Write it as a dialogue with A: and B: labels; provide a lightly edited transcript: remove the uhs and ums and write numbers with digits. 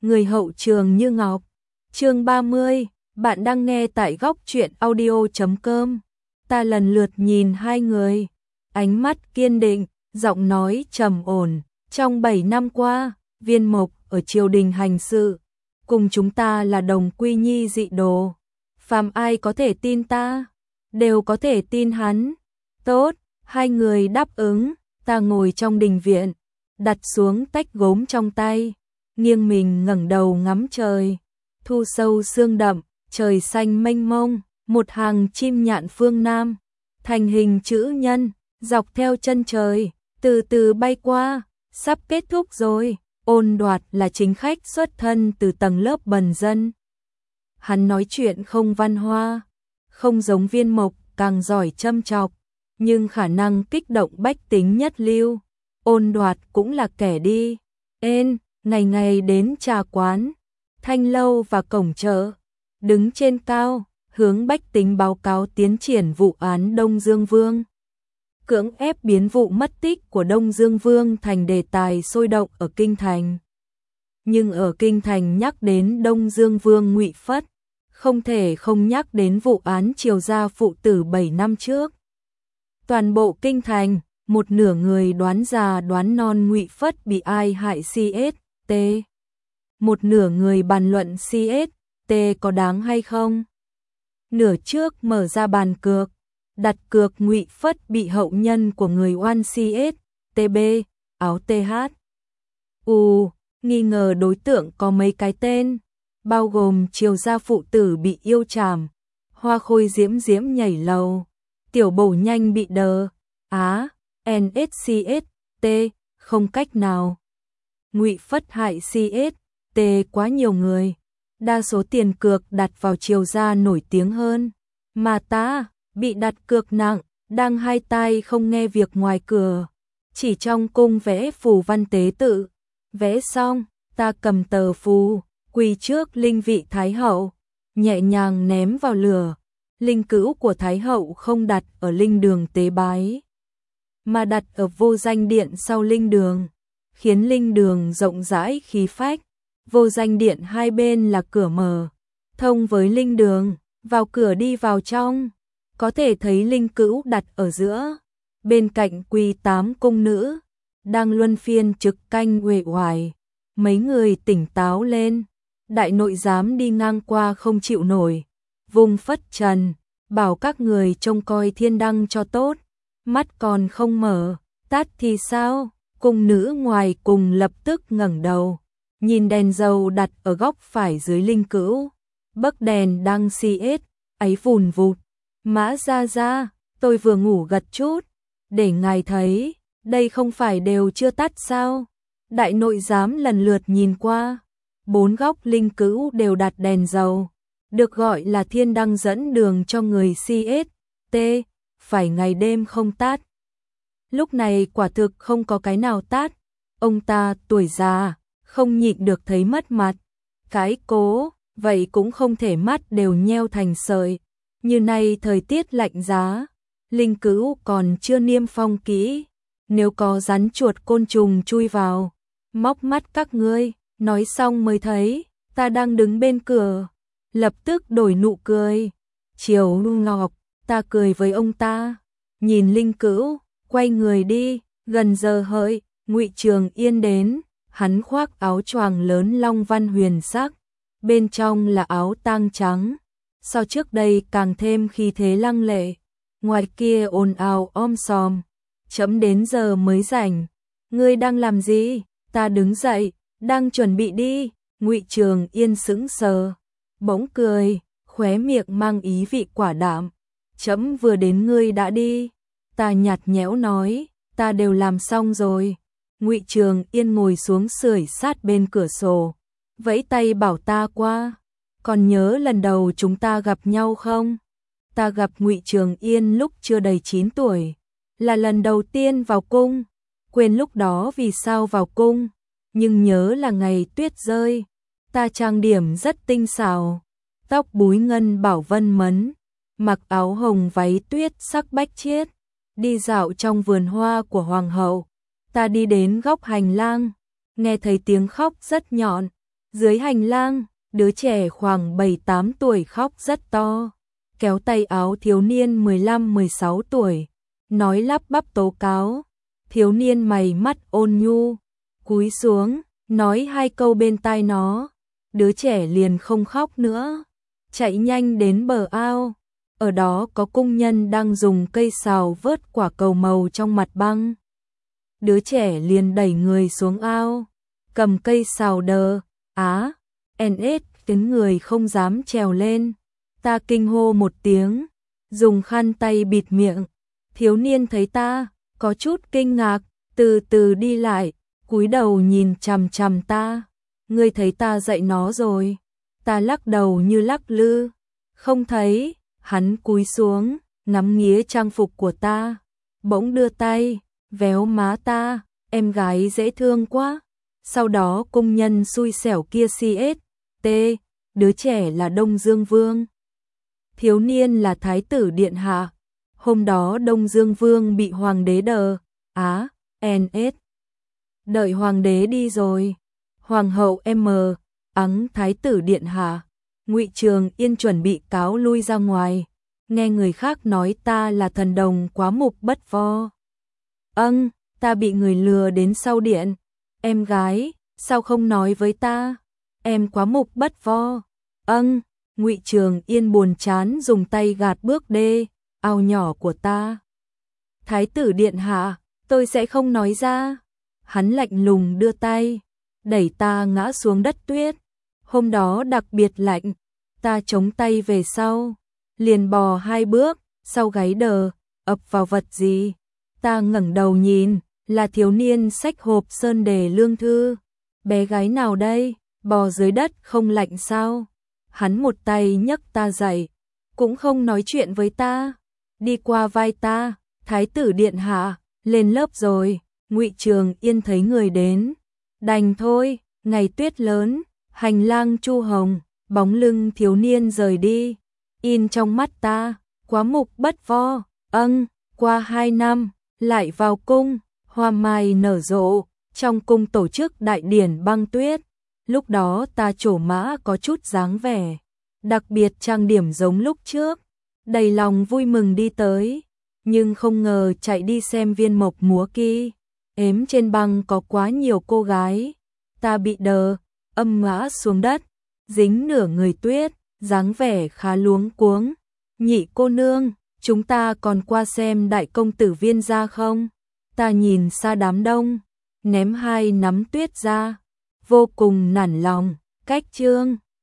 A: người hậu trường như ngọc. Chương 30, bạn đang nghe tại góc truyện audio.com. Ta lần lượt nhìn hai người, ánh mắt kiên định, giọng nói trầm ổn. Trong 7 năm qua, Viên Mộc ở triều đình hành sự, cùng chúng ta là đồng quy nhi dị đồ. Phàm ai có thể tin ta, đều có thể tin hắn. Tốt, hai người đáp ứng. Ta ngồi trong đình viện, đặt xuống tách gốm trong tay, nghiêng mình ngẩng đầu ngắm trời. Thu sâu sương đậm, trời xanh mênh mông, một hàng chim nhạn phương Nam, thành hình chữ nhân, dọc theo chân trời, từ từ bay qua, sắp kết thúc rồi. Ôn Đoạt là chính khách xuất thân từ tầng lớp bần dân. Hắn nói chuyện không văn hoa, không giống Viên Mộc, càng giỏi châm chọc, nhưng khả năng kích động bách tính nhất lưu. Ôn Đoạt cũng là kẻ đi ngày ngày đến trà quán, thanh lâu và cổng chợ, đứng trên cao, hướng bách tính báo cáo tiến triển vụ án Đông Dương Vương. Cưỡng ép biến vụ mất tích của Đông Dương Vương thành đề tài sôi động ở Kinh Thành. Nhưng ở Kinh Thành nhắc đến Đông Dương Vương Ngụy Phất, không thể không nhắc đến vụ án Triều Gia phụ tử 7 năm trước. Toàn bộ Kinh Thành, một nửa người đoán già đoán non Ngụy Phất bị ai hại CST. Một nửa người bàn luận CST có đáng hay không. Nửa trước mở ra bàn cược, đặt cược Ngụy Phất bị hậu nhân của người oan CSTB, áo TH. Nghi ngờ đối tượng có mấy cái tên, bao gồm Triều Gia phụ tử bị yêu trảm, Hoa Khôi Diễm Diễm nhảy lầu, Tiểu Bổ Nhanh bị đờ, NSCST, không cách nào. Ngụy Phất hại CST quá nhiều người, đa số tiền cược đặt vào Triều Gia nổi tiếng hơn, mà ta bị đặt cược nặng, đang hai tai không nghe việc ngoài cửa, chỉ trong cung vẽ phù văn tế tự. Vẽ xong, ta cầm tờ phù, quỳ trước linh vị Thái hậu, nhẹ nhàng ném vào lửa. Linh cữu của Thái hậu không đặt ở linh đường tế bái, mà đặt ở vô danh điện sau linh đường, khiến linh đường rộng rãi khí phách. Vô danh điện hai bên là cửa mở, thông với linh đường, vào cửa đi vào trong, có thể thấy linh cữu đặt ở giữa, bên cạnh quỳ 8 cung nữ, đang luân phiên trực canh uể oải. Mấy người tỉnh táo lên, đại nội giám đi ngang qua không chịu nổi, vùng phất trần, bảo các người trông coi thiên đăng cho tốt. Mắt còn không mở, tắt thì sao? Cung nữ ngoài cùng lập tức ngẩng đầu, nhìn đèn dầu đặt ở góc phải dưới linh cữu, bấc đèn đang ấy vùn vụt. Mã gia, tôi vừa ngủ gật chút, để ngài thấy, đây không phải đều chưa tắt sao? Đại nội giám lần lượt nhìn qua, 4 góc linh cữu đều đặt đèn dầu, được gọi là thiên đăng dẫn đường cho người CST, phải ngày đêm không tắt. Lúc này quả thực không có cái nào tắt, ông ta tuổi già, không nhịn được thấy mất mặt. Cái cố, vậy cũng không thể mắt đều nheo thành sợi. Như nay thời tiết lạnh giá, linh cữu còn chưa niêm phong kỹ, nếu có rắn chuột côn trùng chui vào, móc mắt các ngươi. Nói xong mới thấy, ta đang đứng bên cửa, lập tức đổi nụ cười. Triều Ngọc, ta cười với ông ta, nhìn linh cữu, quay người đi. Gần giờ hợi, Ngụy Trường Yên đến, hắn khoác áo choàng lớn long văn huyền sắc, bên trong là áo tang trắng, so trước đây càng thêm khí thế lăng lệ. Ngoài kia ồn ào sòm, chấm đến giờ mới rảnh. Ngươi đang làm gì? Ta đứng dậy, đang chuẩn bị đi. Ngụy Trường Yên sững sờ, bỗng cười, khóe miệng mang ý vị quả đảm. Chấm vừa đến ngươi đã đi. Ta nhạt nhẽo nói, ta đều làm xong rồi. Ngụy Trường Yên ngồi xuống sưởi sát bên cửa sổ, vẫy tay bảo ta qua. Còn nhớ lần đầu chúng ta gặp nhau không? Ta gặp Ngụy Trường Yên lúc chưa đầy 9 tuổi, là lần đầu tiên vào cung. Quên lúc đó vì sao vào cung, nhưng nhớ là ngày tuyết rơi. Ta trang điểm rất tinh xảo, tóc búi ngân bảo vân mấn, mặc áo hồng váy tuyết sắc bách chiết, đi dạo trong vườn hoa của hoàng hậu. Ta đi đến góc hành lang, nghe thấy tiếng khóc rất nhọn, Dưới hành lang, đứa trẻ khoảng 7-8 tuổi khóc rất to, kéo tay áo thiếu niên 15-16 tuổi, nói lắp bắp tố cáo. Thiếu niên mày mắt ôn nhu, cúi xuống, nói 2 câu bên tai nó, đứa trẻ liền không khóc nữa, chạy nhanh đến bờ ao. Ở đó có công nhân đang dùng cây sào vớt quả cầu màu trong mặt băng. Đứa trẻ liền đẩy người xuống ao, cầm cây sào đờ, NS, tiếng người không dám trèo lên. Ta kinh hô một tiếng, dùng khăn tay bịt miệng. Thiếu niên thấy ta, có chút kinh ngạc, từ từ đi lại, cúi đầu nhìn chằm chằm ta. Ngươi thấy ta dạy nó rồi? Ta lắc đầu như lắc lư. Không thấy. Hắn cúi xuống, ngắm nghía trang phục của ta, bỗng đưa tay, véo má ta, em gái dễ thương quá. Sau đó công nhân xui xẻo kia CST, đứa trẻ là Đông Dương Vương. Thiếu niên là Thái tử Điện Hạ. Hôm đó Đông Dương Vương bị Hoàng đế NS. Đợi Hoàng đế đi rồi, Hoàng hậu Thái tử Điện Hạ. Ngụy Trường Yên chuẩn bị cáo lui ra ngoài, nghe người khác nói ta là thần đồng quá mục bất vo. Ta bị người lừa đến sau điện. Em gái, sao không nói với ta? Em quá mục bất vo. Ngụy Trường Yên buồn chán dùng tay gạt bước đê, ao nhỏ của ta. Thái tử Điện Hạ, tôi sẽ không nói ra. Hắn lạnh lùng đưa tay, đẩy ta ngã xuống đất tuyết. Hôm đó đặc biệt lạnh, ta chống tay về sau, liền bò 2 bước, sau gáy đờ, ập vào vật gì. Ta ngẩng đầu nhìn, là thiếu niên xách hộp sơn đề lương thư. Bé gái nào đây, bò dưới đất không lạnh sao? Hắn một tay nhấc ta dậy, cũng không nói chuyện với ta, đi qua vai ta, Thái tử Điện Hạ, lên lớp rồi. Ngụy Trường Yên thấy người đến, đành thôi, ngày tuyết lớn, hành lang chu hồng, bóng lưng thiếu niên rời đi, in trong mắt ta, quá mục bất vo. Qua 2 năm, lại vào cung, hoa mai nở rộ, trong cung tổ chức đại điển băng tuyết. Lúc đó ta trổ mã có chút dáng vẻ, đặc biệt trang điểm giống lúc trước, đầy lòng vui mừng đi tới, nhưng không ngờ chạy đi xem viên mộc múa kia, ếm trên băng có quá nhiều cô gái, ta bị đờ, ngã xuống đất, dính nửa người tuyết, dáng vẻ khá luống cuống. Nhị cô nương, chúng ta còn qua xem đại công tử Viên gia không? Ta nhìn xa đám đông, ném 2 nắm tuyết ra, vô cùng nản lòng. Cách chương